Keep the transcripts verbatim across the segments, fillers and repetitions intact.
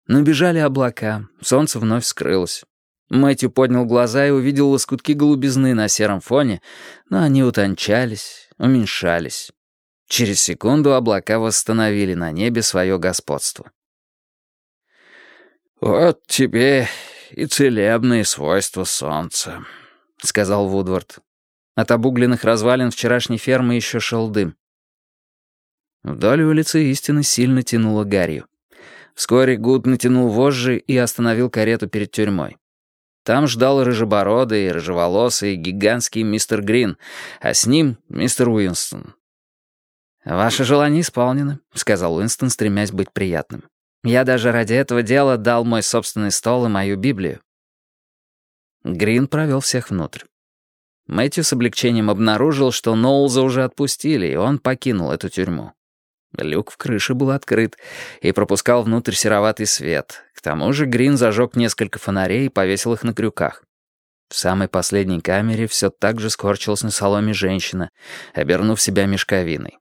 Набежали облака, солнце вновь скрылось. Мэтью поднял глаза и увидел лоскутки голубизны на сером фоне, но они утончались, уменьшались. Через секунду облака восстановили на небе свое господство. «Вот тебе и целебные свойства солнца», — сказал Вудвард. От обугленных развалин вчерашней фермы еще шел дым. Вдоль улицы истины сильно тянуло гарью. Вскоре Гуд натянул вожжи и остановил карету перед тюрьмой. Там ждал рыжебородый, рыжеволосый, гигантский мистер Грин, а с ним мистер Уинстон. «Ваше желание исполнено», — сказал Уинстон, стремясь быть приятным. «Я даже ради этого дела дал мой собственный стол и мою Библию». Грин провел всех внутрь. Мэтью с облегчением обнаружил, что Ноулза уже отпустили, и он покинул эту тюрьму. Люк в крыше был открыт и пропускал внутрь сероватый свет. К тому же Грин зажег несколько фонарей и повесил их на крюках. В самой последней камере все так же скорчилась на соломе женщина, обернув себя мешковиной.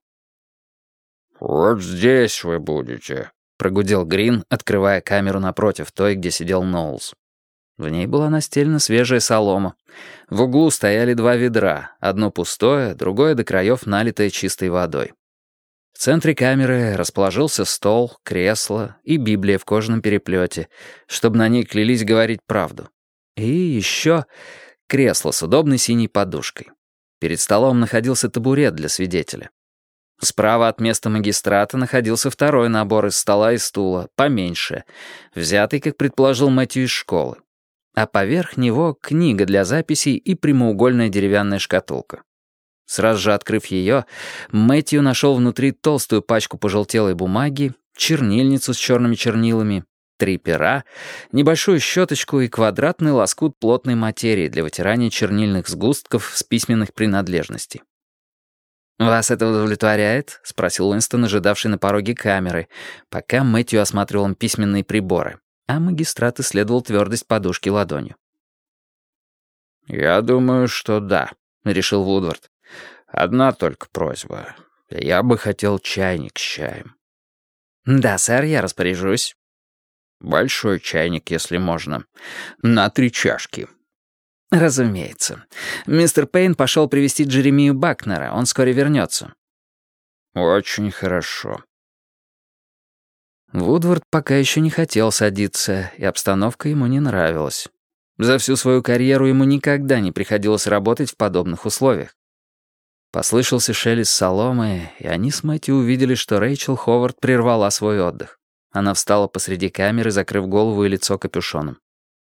«Вот здесь вы будете», — прогудел Грин, открывая камеру напротив той, где сидел Ноулз. В ней была настелена свежая солома. В углу стояли два ведра, одно пустое, другое до краев налитое чистой водой. В центре камеры расположился стол, кресло и Библия в кожаном переплете, чтобы на ней клялись говорить правду. И еще кресло с удобной синей подушкой. Перед столом находился табурет для свидетеля. Справа от места магистрата находился второй набор из стола и стула, поменьше, взятый, как предположил Мэтью, из школы. А поверх него книга для записей и прямоугольная деревянная шкатулка. Сразу же открыв ее, Мэтью нашел внутри толстую пачку пожелтелой бумаги, чернильницу с черными чернилами, три пера, небольшую щеточку и квадратный лоскут плотной материи для вытирания чернильных сгустков с письменных принадлежностей. «Вас это удовлетворяет?» — спросил Уинстон, ожидавший на пороге камеры, пока Мэтью осматривал им письменные приборы, а магистрат исследовал твердость подушки ладонью. «Я думаю, что да», — решил Вудвард. «Одна только просьба. Я бы хотел чайник с чаем». «Да, сэр, я распоряжусь». «Большой чайник, если можно. На три чашки». «Разумеется. Мистер Пейн пошел привезти Джеремию Бакнера. Он вскоре вернется». «Очень хорошо». Вудвард пока еще не хотел садиться, и обстановка ему не нравилась. За всю свою карьеру ему никогда не приходилось работать в подобных условиях. Послышался шелест соломы, и они с Мэтью увидели, что Рэйчел Ховард прервала свой отдых. Она встала посреди камеры, закрыв голову и лицо капюшоном.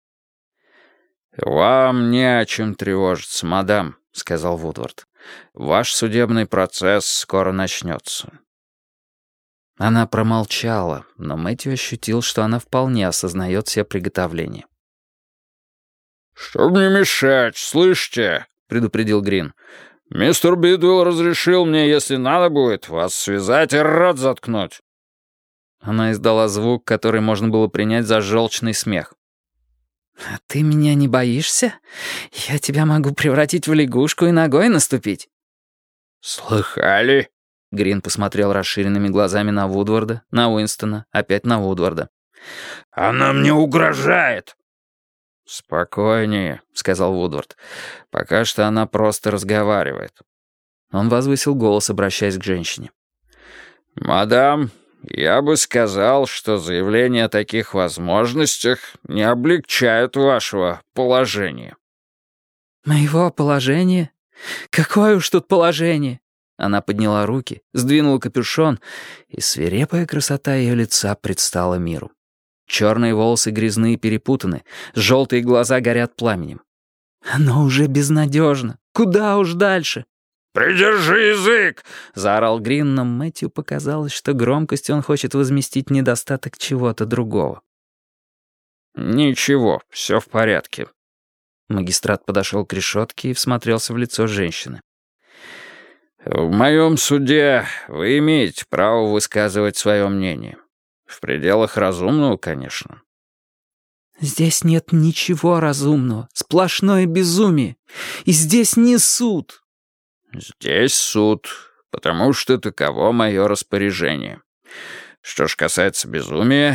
«Вам не о чем тревожиться, мадам», — сказал Вудвард. «Ваш судебный процесс скоро начнется». Она промолчала, но Мэтью ощутил, что она вполне осознает все приготовления. «Чтоб не мешать, слышите?» — предупредил Грин. «Мистер Бидуэлл разрешил мне, если надо будет, вас связать и рот заткнуть». Она издала звук, который можно было принять за желчный смех. «А ты меня не боишься? Я тебя могу превратить в лягушку и ногой наступить». «Слыхали?» Грин посмотрел расширенными глазами на Вудварда, на Уинстона, опять на Вудварда. «Она мне угрожает!» «Спокойнее», — сказал Вудвард. «Пока что она просто разговаривает». Он возвысил голос, обращаясь к женщине. «Мадам, я бы сказал, что заявления о таких возможностях не облегчают вашего положения». «Моего положения? Какое уж тут положение?» Она подняла руки, сдвинула капюшон, и свирепая красота ее лица предстала миру. Черные волосы грязны и перепутаны, желтые глаза горят пламенем. «Оно уже безнадежно. Куда уж дальше?» «Придержи язык!» — заорал Грин, но Мэтью показалось, что громкостью он хочет возместить недостаток чего-то другого. «Ничего, все в порядке». Магистрат подошел к решетке и всмотрелся в лицо женщины. «В моем суде вы имеете право высказывать свое мнение. В пределах разумного, конечно». «Здесь нет ничего разумного, сплошное безумие. И здесь не суд». «Здесь суд, потому что таково мое распоряжение. Что ж касается безумия,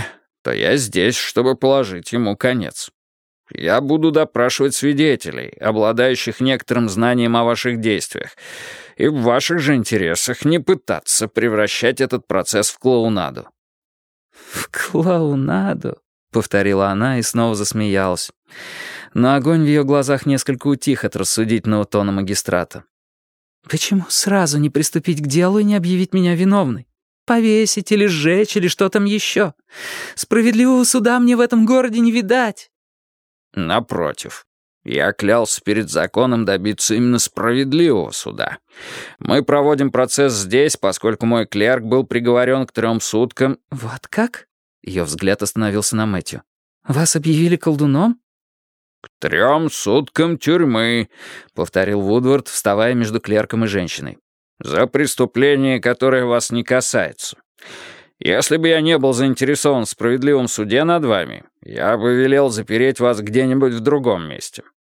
то я здесь, чтобы положить ему конец. Я буду допрашивать свидетелей, обладающих некоторым знанием о ваших действиях, и в ваших же интересах не пытаться превращать этот процесс в клоунаду». «В клоунаду?» — повторила она и снова засмеялась. Но огонь в ее глазах несколько утих от рассудительного тона магистрата. «Почему сразу не приступить к делу и не объявить меня виновной? Повесить или сжечь или что там еще? Справедливого суда мне в этом городе не видать». «Напротив, я клялся перед законом добиться именно справедливого суда. Мы проводим процесс здесь, поскольку мой клерк был приговорен к трем суткам». «Вот как?» — ее взгляд остановился на Мэтью. «Вас объявили колдуном?» «К трем суткам тюрьмы», — повторил Вудвард, вставая между клерком и женщиной. «За преступление, которое вас не касается. Если бы я не был заинтересован в справедливом суде над вами, я бы велел запереть вас где-нибудь в другом месте.